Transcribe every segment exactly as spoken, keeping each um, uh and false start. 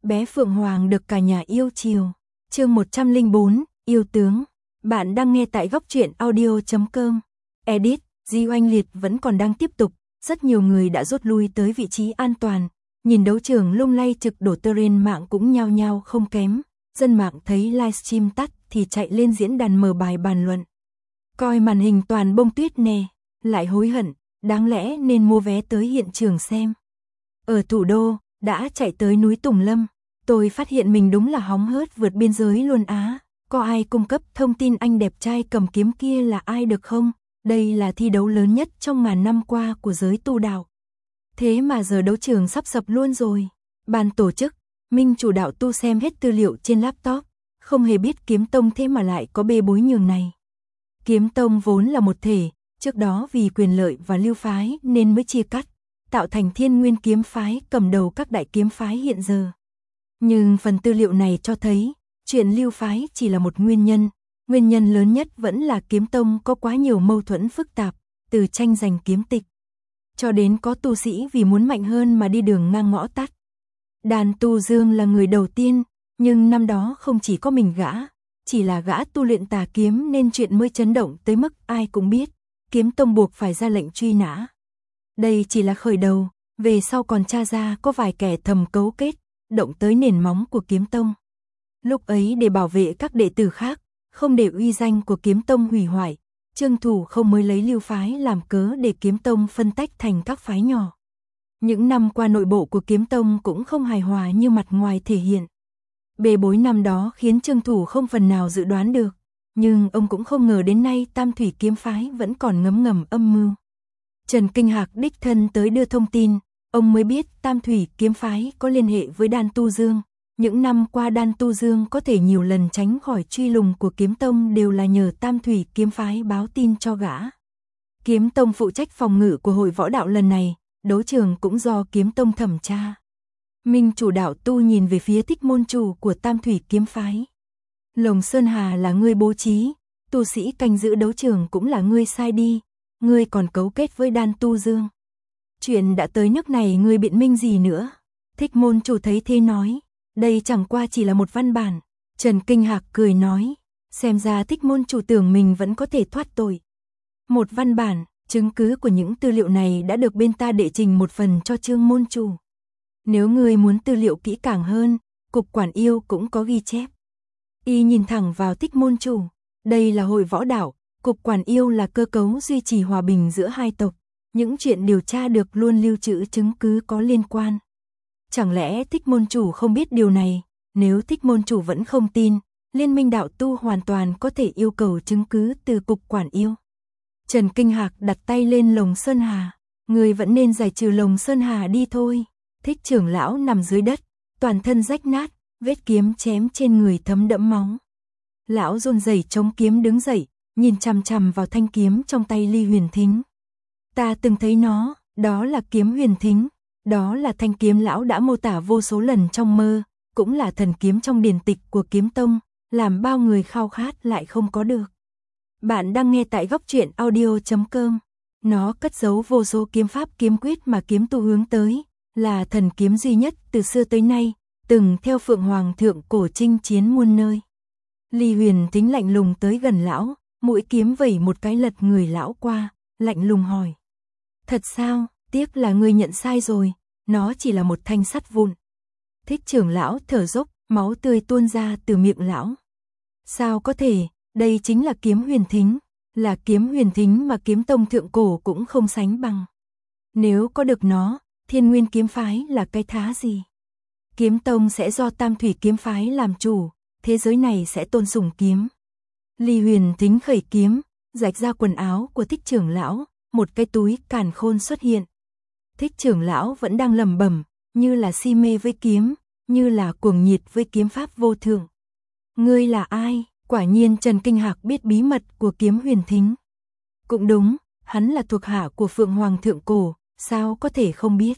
bé Phượng Hoàng được cả nhà yêu chiều. Chương một trăm lẻ bốn, yêu tướng. Bạn đang nghe tại góc truyện audio chấm com. Edit, Di Oanh Liệt vẫn còn đang tiếp tục, rất nhiều người đã rút lui tới vị trí an toàn. Nhìn đấu trường lung lay trực đổ, terrain mạng cũng nhao nhao không kém. Dân mạng thấy livestream tắt thì chạy lên diễn đàn mở bài bàn luận. Coi màn hình toàn bông tuyết nè, lại hối hận, đáng lẽ nên mua vé tới hiện trường xem. Ở thủ đô, đã chạy tới núi Tùng Lâm, tôi phát hiện mình đúng là hóng hớt vượt biên giới luôn á. Có ai cung cấp thông tin anh đẹp trai cầm kiếm kia là ai được không? Đây là thi đấu lớn nhất trong ngàn năm qua của giới tu đạo. Thế mà giờ đấu trường sắp sập luôn rồi. Ban tổ chức, Minh chủ đạo tu xem hết tư liệu trên laptop, không hề biết Kiếm Tông thế mà lại có bê bối nhường này. Kiếm Tông vốn là một thể, trước đó vì quyền lợi và lưu phái nên mới chia cắt, tạo thành Thiên Nguyên kiếm phái cầm đầu các đại kiếm phái hiện giờ. Nhưng phần tư liệu này cho thấy, chuyện lưu phái chỉ là một nguyên nhân, nguyên nhân lớn nhất vẫn là Kiếm Tông có quá nhiều mâu thuẫn phức tạp, từ tranh giành kiếm tịch, cho đến có tu sĩ vì muốn mạnh hơn mà đi đường ngang ngõ tắt. Đàn Tu Dương là người đầu tiên, nhưng năm đó không chỉ có mình gã, chỉ là gã tu luyện tà kiếm nên chuyện mới chấn động tới mức ai cũng biết, Kiếm Tông buộc phải ra lệnh truy nã. Đây chỉ là khởi đầu, về sau còn tra ra có vài kẻ thầm cấu kết, động tới nền móng của Kiếm Tông. Lúc ấy để bảo vệ các đệ tử khác, không để uy danh của Kiếm Tông hủy hoại, Trương Thủ không mới lấy lưu phái làm cớ để Kiếm Tông phân tách thành các phái nhỏ. Những năm qua nội bộ của Kiếm Tông cũng không hài hòa như mặt ngoài thể hiện. Bê bối năm đó khiến Trương Thủ không phần nào dự đoán được, nhưng ông cũng không ngờ đến nay Tam Thủy kiếm phái vẫn còn ngấm ngầm âm mưu. Trần Kinh Hạc đích thân tới đưa thông tin, ông mới biết Tam Thủy kiếm phái có liên hệ với Đan Tu Dương. Những năm qua Đan Tu Dương có thể nhiều lần tránh khỏi truy lùng của Kiếm Tông đều là nhờ Tam Thủy kiếm phái báo tin cho gã. Kiếm Tông phụ trách phòng ngự của hội võ đạo lần này, đấu trường cũng do Kiếm Tông thẩm tra. Minh chủ đạo tu nhìn về phía Thích môn chủ của Tam Thủy kiếm phái. Lồng Sơn Hà là ngươi bố trí, tu sĩ canh giữ đấu trường cũng là ngươi sai đi, ngươi còn cấu kết với Đan Tu Dương. Chuyện đã tới nước này ngươi biện minh gì nữa? Thích môn chủ thấy thế nói, đây chẳng qua chỉ là một văn bản. Trần Kinh Hạc cười nói, xem ra Thích môn chủ tưởng mình vẫn có thể thoát tội. Một văn bản, chứng cứ của những tư liệu này đã được bên ta đệ trình một phần cho Trương môn chủ. Nếu ngươi muốn tư liệu kỹ càng hơn, cục quản yêu cũng có ghi chép. Y nhìn thẳng vào Thích môn chủ, đây là hội võ đạo, cục quản yêu là cơ cấu duy trì hòa bình giữa hai tộc, những chuyện điều tra được luôn lưu trữ chứng cứ có liên quan. Chẳng lẽ Thích môn chủ không biết điều này? Nếu Thích môn chủ vẫn không tin, Liên minh đạo tu hoàn toàn có thể yêu cầu chứng cứ từ cục quản yêu. Trần Kinh Hạc đặt tay lên Lồng Sơn Hà, người vẫn nên giải trừ Lồng Sơn Hà đi thôi. Thích trưởng lão nằm dưới đất, toàn thân rách nát, vết kiếm chém trên người thấm đẫm máu. Lão run rẩy chống kiếm đứng dậy, nhìn chằm chằm vào thanh kiếm trong tay Ly Huyền Thính. Ta từng thấy nó, đó là kiếm Huyền Thính, đó là thanh kiếm lão đã mô tả vô số lần trong mơ, cũng là thần kiếm trong điển tịch của Kiếm Tông, làm bao người khao khát lại không có được. Bạn đang nghe tại góc truyện audio chấm com. Nó cất giấu vô số kiếm pháp kiếm quyết mà kiếm tu hướng tới, là thần kiếm duy nhất từ xưa tới nay, từng theo Phượng Hoàng thượng cổ chinh chiến muôn nơi. Ly Huyền Thính lạnh lùng tới gần lão, mũi kiếm vẩy một cái lật người lão qua, lạnh lùng hỏi. Thật sao, tiếc là ngươi nhận sai rồi, nó chỉ là một thanh sắt vụn. Thích trưởng lão thở dốc, máu tươi tuôn ra từ miệng lão. Sao có thể, đây chính là kiếm Huyền Thính, là kiếm Huyền Thính mà Kiếm Tông thượng cổ cũng không sánh bằng. Nếu có được nó, Thiên Nguyên kiếm phái là cái thá gì? Kiếm Tông sẽ do Tam Thủy kiếm phái làm chủ, thế giới này sẽ tôn sùng kiếm. Ly Huyền Thính khởi kiếm, rạch ra quần áo của Thích trưởng lão, một cái túi càn khôn xuất hiện. Thích trưởng lão vẫn đang lẩm bẩm, như là si mê với kiếm, như là cuồng nhiệt với kiếm pháp vô thượng. Ngươi là ai? Quả nhiên Trần Kinh Hạc biết bí mật của kiếm Huyền Thính. Cũng đúng, hắn là thuộc hạ của Phượng Hoàng thượng cổ, sao có thể không biết.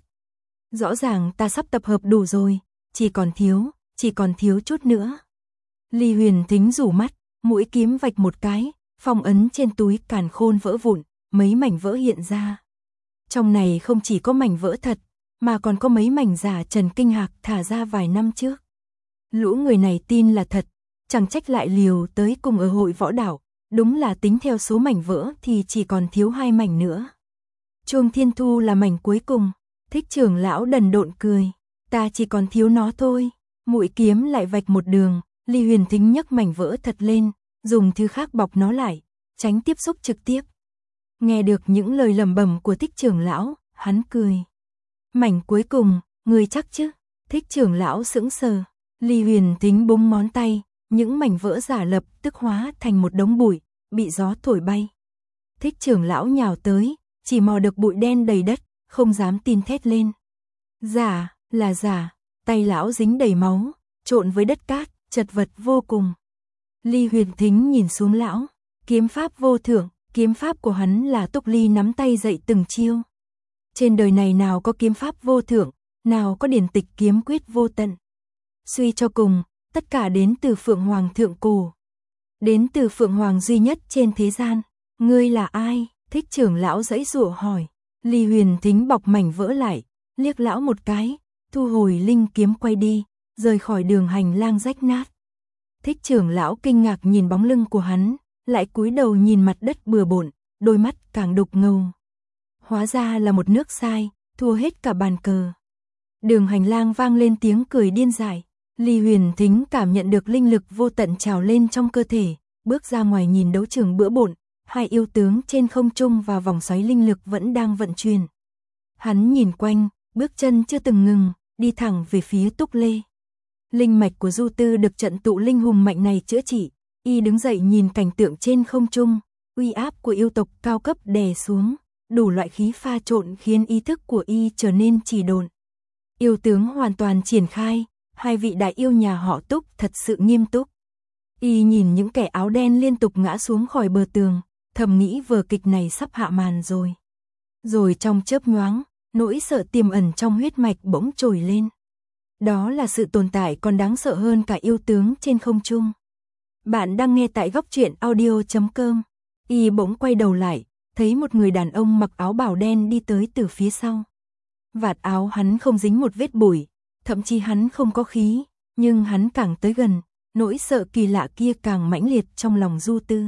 Rõ ràng ta sắp tập hợp đủ rồi, chỉ còn thiếu, chỉ còn thiếu chút nữa. Ly Huyền Thính rủ mắt, mũi kiếm vạch một cái, phong ấn trên túi càn khôn vỡ vụn, mấy mảnh vỡ hiện ra. Trong này không chỉ có mảnh vỡ thật, mà còn có mấy mảnh giả Trần Kinh Hạc thả ra vài năm trước. Lũ người này tin là thật, chẳng trách lại liều tới cùng ở hội võ đảo, đúng là tính theo số mảnh vỡ thì chỉ còn thiếu hai mảnh nữa. Chuông Thiên Thu là mảnh cuối cùng, Thích trưởng lão đần độn cười, ta chỉ còn thiếu nó thôi. Mũi kiếm lại vạch một đường, Ly Huyền Thính nhấc mảnh vỡ thật lên, dùng thứ khác bọc nó lại, tránh tiếp xúc trực tiếp. Nghe được những lời lẩm bẩm của Thích trưởng lão, hắn cười. Mảnh cuối cùng, ngươi chắc chứ? Thích trưởng lão sững sờ. Ly Huyền Thính búng ngón tay, những mảnh vỡ giả lập tức hóa thành một đống bụi, bị gió thổi bay. Thích trưởng lão nhào tới, chỉ mò được bụi đen đầy đất, không dám tin thét lên. Giả, là giả, tay lão dính đầy máu, trộn với đất cát, chật vật vô cùng. Ly Huyền Thính nhìn xuống lão, kiếm pháp vô thượng, kiếm pháp của hắn là Túc Ly nắm tay dạy từng chiêu. Trên đời này nào có kiếm pháp vô thượng, nào có điển tịch kiếm quyết vô tận. Suy cho cùng, tất cả đến từ Phượng Hoàng thượng cổ. Đến từ Phượng Hoàng duy nhất trên thế gian. Ngươi là ai? Thích trưởng lão giãy giụa hỏi. Ly Huyền Thính bọc mảnh vỡ lại, liếc lão một cái, thu hồi linh kiếm quay đi, rời khỏi đường hành lang rách nát. Thích trưởng lão kinh ngạc nhìn bóng lưng của hắn, lại cúi đầu nhìn mặt đất bừa bộn, đôi mắt càng đục ngầu. Hóa ra là một nước sai, thua hết cả bàn cờ. Đường hành lang vang lên tiếng cười điên dại. Ly Huyền Thính cảm nhận được linh lực vô tận trào lên trong cơ thể, bước ra ngoài nhìn đấu trường bữa bộn, hai yêu tướng trên không trung và vòng xoáy linh lực vẫn đang vận chuyển. Hắn nhìn quanh, bước chân chưa từng ngừng, đi thẳng về phía Túc Lê. Linh mạch của Du Tư được trận tụ linh hùng mạnh này chữa trị, y đứng dậy nhìn cảnh tượng trên không trung, uy áp của yêu tộc cao cấp đè xuống, đủ loại khí pha trộn khiến ý thức của y trở nên trì độn. Yêu tướng hoàn toàn triển khai, hai vị đại yêu nhà họ Túc thật sự nghiêm túc. Y nhìn những kẻ áo đen liên tục ngã xuống khỏi bờ tường, thầm nghĩ vở kịch này sắp hạ màn rồi. Rồi trong chớp nhoáng, nỗi sợ tiềm ẩn trong huyết mạch bỗng trồi lên. Đó là sự tồn tại còn đáng sợ hơn cả yêu tướng trên không trung. Bạn đang nghe tại góc truyện audio chấm com. Y bỗng quay đầu lại, thấy một người đàn ông mặc áo bào đen đi tới từ phía sau. Vạt áo hắn không dính một vết bụi, thậm chí hắn không có khí, nhưng hắn càng tới gần, nỗi sợ kỳ lạ kia càng mãnh liệt trong lòng Du Tư.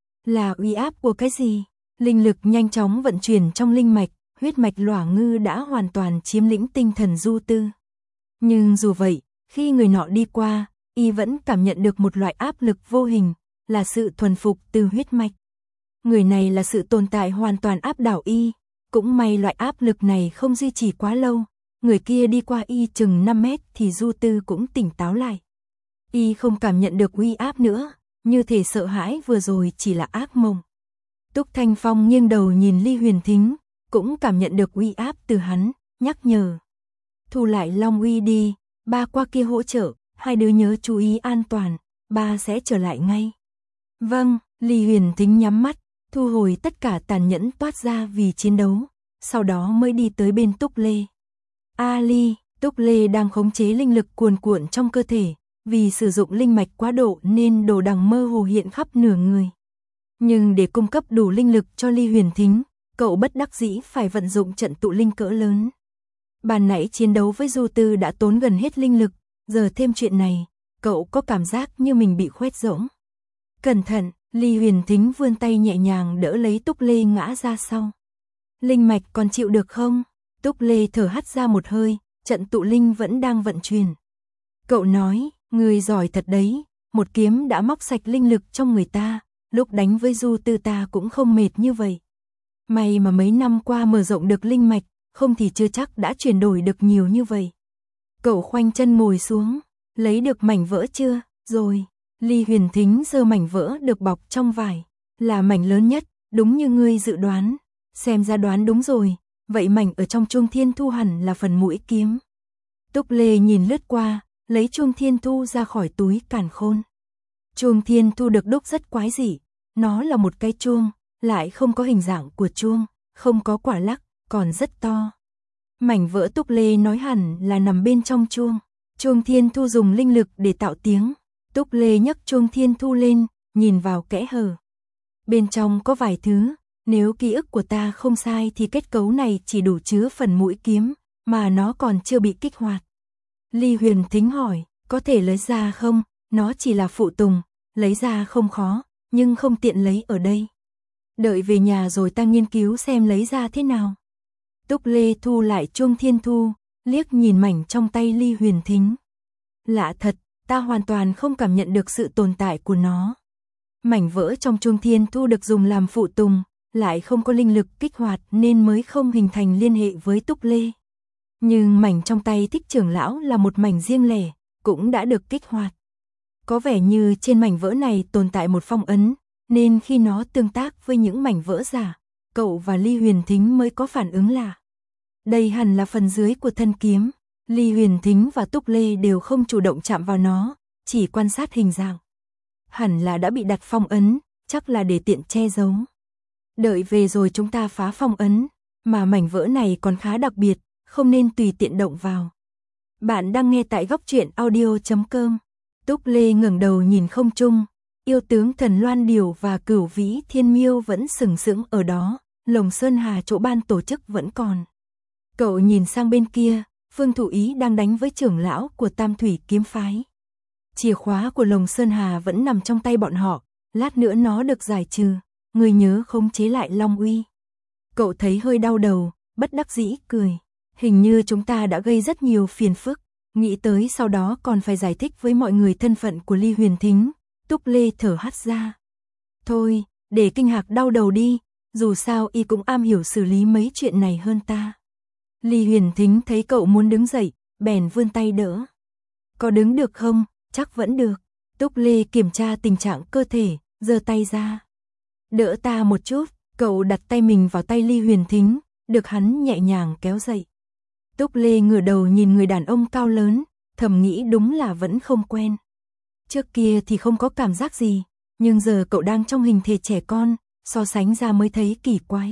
Là uy áp của cái gì? Linh lực nhanh chóng vận chuyển trong linh mạch, huyết mạch Lỏa Ngư đã hoàn toàn chiếm lĩnh tinh thần Du Tư. Nhưng dù vậy, khi người nọ đi qua, y vẫn cảm nhận được một loại áp lực vô hình, là sự thuần phục từ huyết mạch. Người này là sự tồn tại hoàn toàn áp đảo y, cũng may loại áp lực này không duy trì quá lâu. Người kia đi qua y chừng năm mét thì Du Tư cũng tỉnh táo lại. Y không cảm nhận được uy áp nữa, như thể sợ hãi vừa rồi chỉ là ác mộng. Túc Thanh Phong nghiêng đầu nhìn Ly Huyền Thính, cũng cảm nhận được uy áp từ hắn, nhắc nhở. Thu lại Long Uy đi, ba qua kia hỗ trợ, hai đứa nhớ chú ý an toàn, ba sẽ trở lại ngay. Vâng, Ly Huyền Thính nhắm mắt, thu hồi tất cả tàn nhẫn toát ra vì chiến đấu, sau đó mới đi tới bên Túc Lê. A Ly, Túc Lê đang khống chế linh lực cuồn cuộn trong cơ thể, vì sử dụng linh mạch quá độ nên đồ đằng mơ hồ hiện khắp nửa người. Nhưng để cung cấp đủ linh lực cho Ly Huyền Thính, cậu bất đắc dĩ phải vận dụng trận tụ linh cỡ lớn. Ban nãy chiến đấu với Du Tư đã tốn gần hết linh lực, giờ thêm chuyện này, cậu có cảm giác như mình bị khoét rỗng. Cẩn thận, Ly Huyền Thính vươn tay nhẹ nhàng đỡ lấy Túc Lê ngã ra sau. Linh mạch còn chịu được không? Túc Lê thở hắt ra một hơi, trận tụ linh vẫn đang vận chuyển. Cậu nói, người giỏi thật đấy, một kiếm đã móc sạch linh lực trong người ta, lúc đánh với Du Tư ta cũng không mệt như vậy. May mà mấy năm qua mở rộng được linh mạch, không thì chưa chắc đã chuyển đổi được nhiều như vậy. Cậu khoanh chân ngồi xuống, lấy được mảnh vỡ chưa? Rồi, Ly Huyền Thính giơ mảnh vỡ được bọc trong vải, là mảnh lớn nhất, đúng như ngươi dự đoán. Xem ra đoán đúng rồi, vậy mảnh ở trong chuông Thiên Thu hẳn là phần mũi kiếm. Túc Lê nhìn lướt qua, lấy chuông Thiên Thu ra khỏi túi càn khôn. Chuông Thiên Thu được đúc rất quái dị, nó là một cái chuông, lại không có hình dạng của chuông, không có quả lắc, còn rất to. Mảnh vỡ Túc Lê nói hẳn là nằm bên trong chuông. Chuông Thiên Thu dùng linh lực để tạo tiếng. Túc Lê nhấc chuông Thiên Thu lên, nhìn vào kẽ hở. Bên trong có vài thứ, nếu ký ức của ta không sai thì kết cấu này chỉ đủ chứa phần mũi kiếm, mà nó còn chưa bị kích hoạt. Ly Huyền Thính hỏi, có thể lấy ra không? Nó chỉ là phụ tùng, lấy ra không khó, nhưng không tiện lấy ở đây. Đợi về nhà rồi ta nghiên cứu xem lấy ra thế nào. Túc Lê thu lại chuông thiên thu, liếc nhìn mảnh trong tay Ly Huyền Thính. Lạ thật, ta hoàn toàn không cảm nhận được sự tồn tại của nó. Mảnh vỡ trong chuông thiên thu được dùng làm phụ tùng, lại không có linh lực kích hoạt nên mới không hình thành liên hệ với Túc Lê. Nhưng mảnh trong tay Thích trưởng lão là một mảnh riêng lẻ, cũng đã được kích hoạt. Có vẻ như trên mảnh vỡ này tồn tại một phong ấn, nên khi nó tương tác với những mảnh vỡ giả, cậu và Ly Huyền Thính mới có phản ứng lạ. Đây hẳn là phần dưới của thân kiếm. Ly Huyền Thính và Túc Lê đều không chủ động chạm vào nó, chỉ quan sát hình dạng. Hẳn là đã bị đặt phong ấn, chắc là để tiện che giấu. Đợi về rồi chúng ta phá phong ấn, mà mảnh vỡ này còn khá đặc biệt, không nên tùy tiện động vào. Bạn đang nghe tại góc truyện audio chấm com. Túc Lê ngẩng đầu nhìn không trung, yêu tướng Thần Loan Điểu và Cửu Vĩ Thiên Miêu vẫn sừng sững ở đó, Lồng Sơn Hà chỗ ban tổ chức vẫn còn. Cậu nhìn sang bên kia, Phương Thủ Ý đang đánh với trưởng lão của Tam Thủy kiếm phái. Chìa khóa của Lồng Sơn Hà vẫn nằm trong tay bọn họ, lát nữa nó được giải trừ, người nhớ khống chế lại Long Uy. Cậu thấy hơi đau đầu, bất đắc dĩ cười. Hình như chúng ta đã gây rất nhiều phiền phức, nghĩ tới sau đó còn phải giải thích với mọi người thân phận của Ly Huyền Thính. Túc Lê thở hắt ra. Thôi, để Kinh Hạc đau đầu đi, dù sao y cũng am hiểu xử lý mấy chuyện này hơn ta. Ly Huyền Thính thấy cậu muốn đứng dậy, bèn vươn tay đỡ. Có đứng được không? Chắc vẫn được. Túc Lê kiểm tra tình trạng cơ thể, giơ tay ra. Đỡ ta một chút, cậu đặt tay mình vào tay Ly Huyền Thính, được hắn nhẹ nhàng kéo dậy. Túc Lê ngửa đầu nhìn người đàn ông cao lớn, thầm nghĩ đúng là vẫn không quen. Trước kia thì không có cảm giác gì, nhưng giờ cậu đang trong hình thể trẻ con, so sánh ra mới thấy kỳ quái.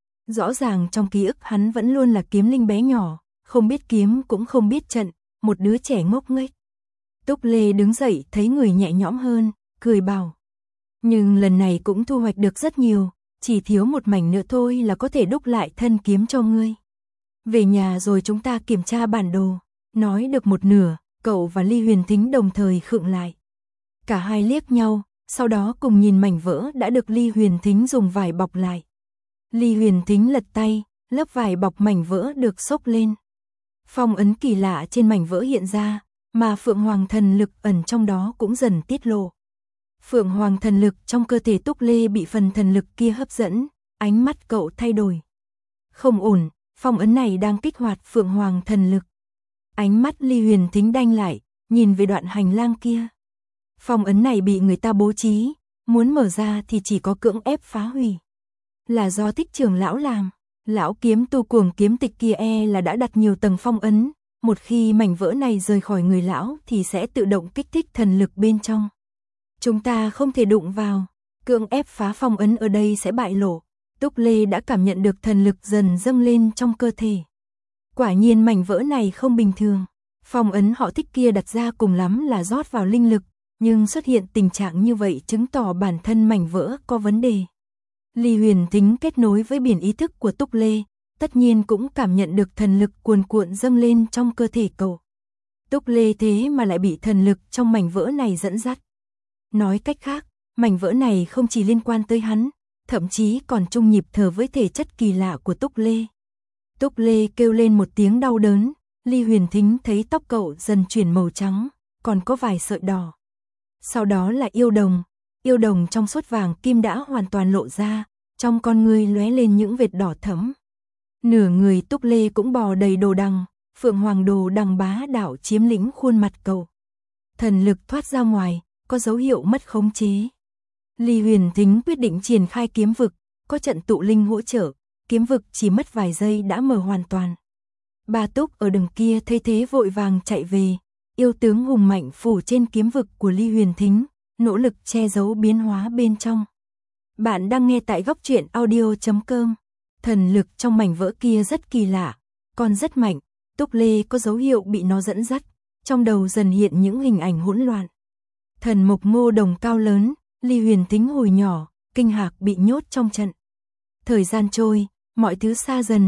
Rõ ràng trong ký ức hắn vẫn luôn là kiếm linh bé nhỏ, không biết kiếm cũng không biết trận, một đứa trẻ ngốc nghếch. Túc Lê đứng dậy thấy người nhẹ nhõm hơn, cười bảo. Nhưng lần này cũng thu hoạch được rất nhiều, chỉ thiếu một mảnh nữa thôi là có thể đúc lại thân kiếm cho ngươi. Về nhà rồi chúng ta kiểm tra bản đồ. Nói được một nửa, cậu và Ly Huyền Thính đồng thời khựng lại. Cả hai liếc nhau, sau đó cùng nhìn mảnh vỡ đã được Ly Huyền Thính dùng vải bọc lại. Ly Huyền Thính lật tay, lớp vải bọc mảnh vỡ được xốc lên. Phong ấn kỳ lạ trên mảnh vỡ hiện ra, mà Phượng Hoàng thần lực ẩn trong đó cũng dần tiết lộ. Phượng Hoàng thần lực trong cơ thể Túc Lê bị phần thần lực kia hấp dẫn, ánh mắt cậu thay đổi. Không ổn, phong ấn này đang kích hoạt Phượng Hoàng thần lực. Ánh mắt Ly Huyền Thính đanh lại, nhìn về đoạn hành lang kia. Phong ấn này bị người ta bố trí, muốn mở ra thì chỉ có cưỡng ép phá hủy. Là do Thích trưởng lão làm, lão kiếm tu cuồng kiếm tịch kia e là đã đặt nhiều tầng phong ấn, một khi mảnh vỡ này rời khỏi người lão thì sẽ tự động kích thích thần lực bên trong. Chúng ta không thể đụng vào, cưỡng ép phá phong ấn ở đây sẽ bại lộ. Túc Lê đã cảm nhận được thần lực dần dâng lên trong cơ thể. Quả nhiên mảnh vỡ này không bình thường. Phong ấn họ Thích kia đặt ra cùng lắm là rót vào linh lực, nhưng xuất hiện tình trạng như vậy chứng tỏ bản thân mảnh vỡ có vấn đề. Ly Huyền Thính kết nối với biển ý thức của Túc Lê, tất nhiên cũng cảm nhận được thần lực cuồn cuộn dâng lên trong cơ thể cậu. Túc Lê thế mà lại bị thần lực trong mảnh vỡ này dẫn dắt. Nói cách khác, mảnh vỡ này không chỉ liên quan tới hắn, thậm chí còn chung nhịp thở với thể chất kỳ lạ của Túc Lê. Túc Lê kêu lên một tiếng đau đớn, Ly Huyền Thính thấy tóc cậu dần chuyển màu trắng, còn có vài sợi đỏ. Sau đó là yêu đồng, yêu đồng trong suốt vàng kim đã hoàn toàn lộ ra, trong con ngươi lóe lên những vệt đỏ thẫm. Nửa người Túc Lê cũng bò đầy đồ đằng, Phượng Hoàng đồ đằng bá đạo chiếm lĩnh khuôn mặt cậu. Thần lực thoát ra ngoài, có dấu hiệu mất khống chế. Ly Huyền Thính quyết định triển khai kiếm vực, có trận tụ linh hỗ trợ, kiếm vực chỉ mất vài giây đã mở hoàn toàn. Ba Túc ở đằng kia thấy thế vội vàng chạy về, yêu tướng hùng mạnh phủ trên kiếm vực của Ly Huyền Thính, nỗ lực che giấu biến hóa bên trong. Bạn đang nghe tại góc truyện audio chấm com. Thần lực trong mảnh vỡ kia rất kỳ lạ, còn rất mạnh, Túc Lê có dấu hiệu bị nó dẫn dắt, trong đầu dần hiện những hình ảnh hỗn loạn. Thần mộc ngô đồng cao lớn, Ly Huyền Thính hồi nhỏ, Kinh Hạc bị nhốt trong trận. Thời gian trôi, mọi thứ xa dần,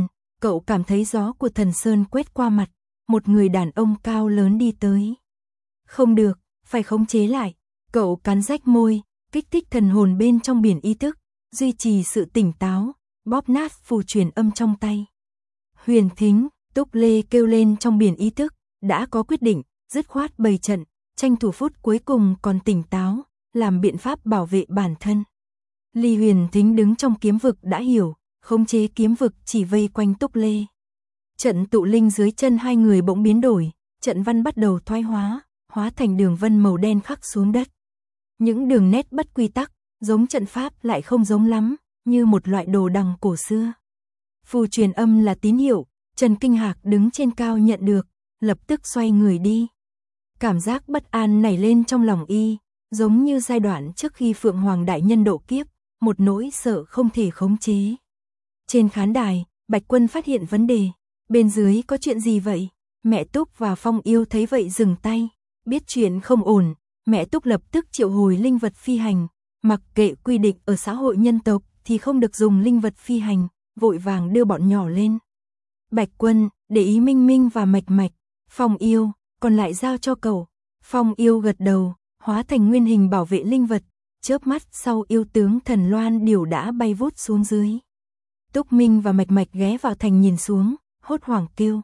cậu cảm thấy gió của thần sơn quét qua mặt, một người đàn ông cao lớn đi tới. Không được, phải khống chế lại, cậu cắn rách môi, kích thích thần hồn bên trong biển ý thức, duy trì sự tỉnh táo, bóp nát phù truyền âm trong tay. Huyền Thính, Túc Lê kêu lên trong biển ý thức, đã có quyết định, dứt khoát bày trận, tranh thủ phút cuối cùng còn tỉnh táo, làm biện pháp bảo vệ bản thân. Ly Huyền Thính đứng trong kiếm vực đã hiểu, khống chế kiếm vực chỉ vây quanh Túc Lê. Trận tụ linh dưới chân hai người bỗng biến đổi, trận văn bắt đầu thoái hóa, hóa thành đường vân màu đen khắc xuống đất. Những đường nét bất quy tắc, giống trận pháp lại không giống lắm, như một loại đồ đằng cổ xưa. Phù truyền âm là tín hiệu, Trần Kinh Hạc đứng trên cao nhận được, lập tức xoay người đi. Cảm giác bất an nảy lên trong lòng y, giống như giai đoạn trước khi Phượng Hoàng Đại Nhân độ kiếp, một nỗi sợ không thể khống chế. Trên khán đài, Bạch Quân phát hiện vấn đề, bên dưới có chuyện gì vậy? Mẹ Túc và Phong Yêu thấy vậy dừng tay, biết chuyện không ổn, mẹ Túc lập tức triệu hồi linh vật phi hành, mặc kệ quy định ở xã hội nhân tộc thì không được dùng linh vật phi hành, vội vàng đưa bọn nhỏ lên. Bạch Quân, để ý Minh Minh và Mạch Mạch, Phong Yêu, còn lại giao cho cậu. Phong Yêu gật đầu, hóa thành nguyên hình bảo vệ linh vật, chớp mắt sau yêu tướng Thần Loan Điểu đã bay vút xuống dưới. Túc Minh và Mạch Mạch ghé vào thành nhìn xuống, hốt hoảng kêu.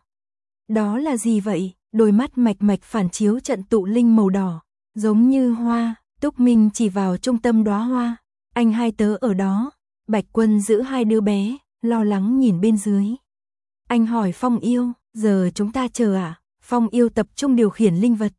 Đó là gì vậy? Đôi mắt Mạch Mạch phản chiếu trận tụ linh màu đỏ, giống như hoa. Túc Minh chỉ vào trung tâm đóa hoa, anh hai tớ ở đó. Bạch Quân giữ hai đứa bé, lo lắng nhìn bên dưới. Anh hỏi Phong Yêu, giờ chúng ta chờ à? Phong Yêu tập trung điều khiển linh vật.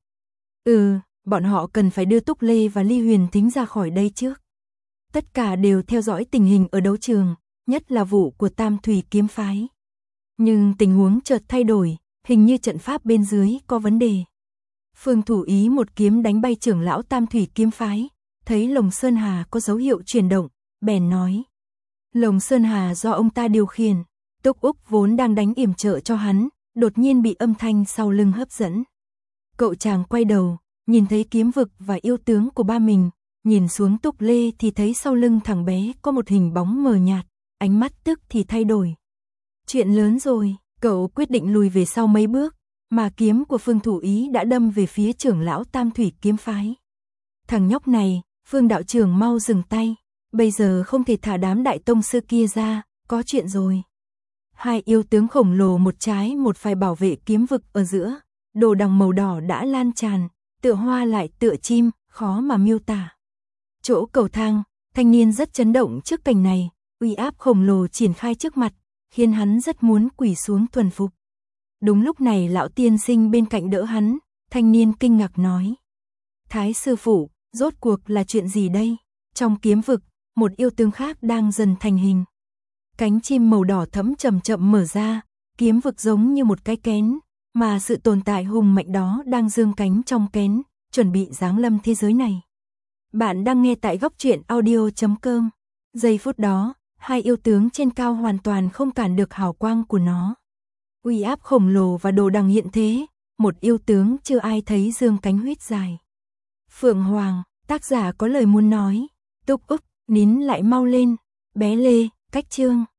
Ừ, bọn họ cần phải đưa Túc Lê và Ly Huyền Thính ra khỏi đây trước. Tất cả đều theo dõi tình hình ở đấu trường, nhất là vụ của Tam Thủy kiếm phái. Nhưng tình huống chợt thay đổi, hình như trận pháp bên dưới có vấn đề. Phương Thủ Ý một kiếm đánh bay trưởng lão Tam Thủy kiếm phái, thấy Lồng Sơn Hà có dấu hiệu chuyển động, bèn nói. Lồng Sơn Hà do ông ta điều khiển, Túc Úc vốn đang đánh yểm trợ cho hắn, đột nhiên bị âm thanh sau lưng hấp dẫn. Cậu chàng quay đầu, nhìn thấy kiếm vực và yêu tướng của ba mình, nhìn xuống Túc Lê thì thấy sau lưng thằng bé có một hình bóng mờ nhạt, ánh mắt tức thì thay đổi. Chuyện lớn rồi, cậu quyết định lùi về sau mấy bước, mà kiếm của Phương Thủ Ý đã đâm về phía trưởng lão Tam Thủy kiếm phái. Thằng nhóc này, Phương đạo trưởng mau dừng tay, bây giờ không thể thả đám đại tông sư kia ra, có chuyện rồi. Hai yêu tướng khổng lồ một trái một phải bảo vệ kiếm vực ở giữa, đồ đằng màu đỏ đã lan tràn, tựa hoa lại tựa chim, khó mà miêu tả. Chỗ cầu thang, thanh niên rất chấn động trước cảnh này, uy áp khổng lồ triển khai trước mặt, khiến hắn rất muốn quỳ xuống thuần phục. Đúng lúc này lão tiên sinh bên cạnh đỡ hắn, thanh niên kinh ngạc nói. Thái sư phụ, rốt cuộc là chuyện gì đây? Trong kiếm vực, một yêu tướng khác đang dần thành hình. Cánh chim màu đỏ thẫm chậm chậm mở ra, kiếm vực giống như một cái kén, mà sự tồn tại hùng mạnh đó đang dương cánh trong kén, chuẩn bị giáng lâm thế giới này. Bạn đang nghe tại góc truyện audio chấm com. Giây phút đó, hai yêu tướng trên cao hoàn toàn không cản được hào quang của nó. Uy áp khổng lồ và đồ đằng hiện thế, một yêu tướng chưa ai thấy dương cánh huyết dài. Phượng Hoàng, tác giả có lời muốn nói. Túc Úc, nín lại mau lên. Bé Lê, cách chương.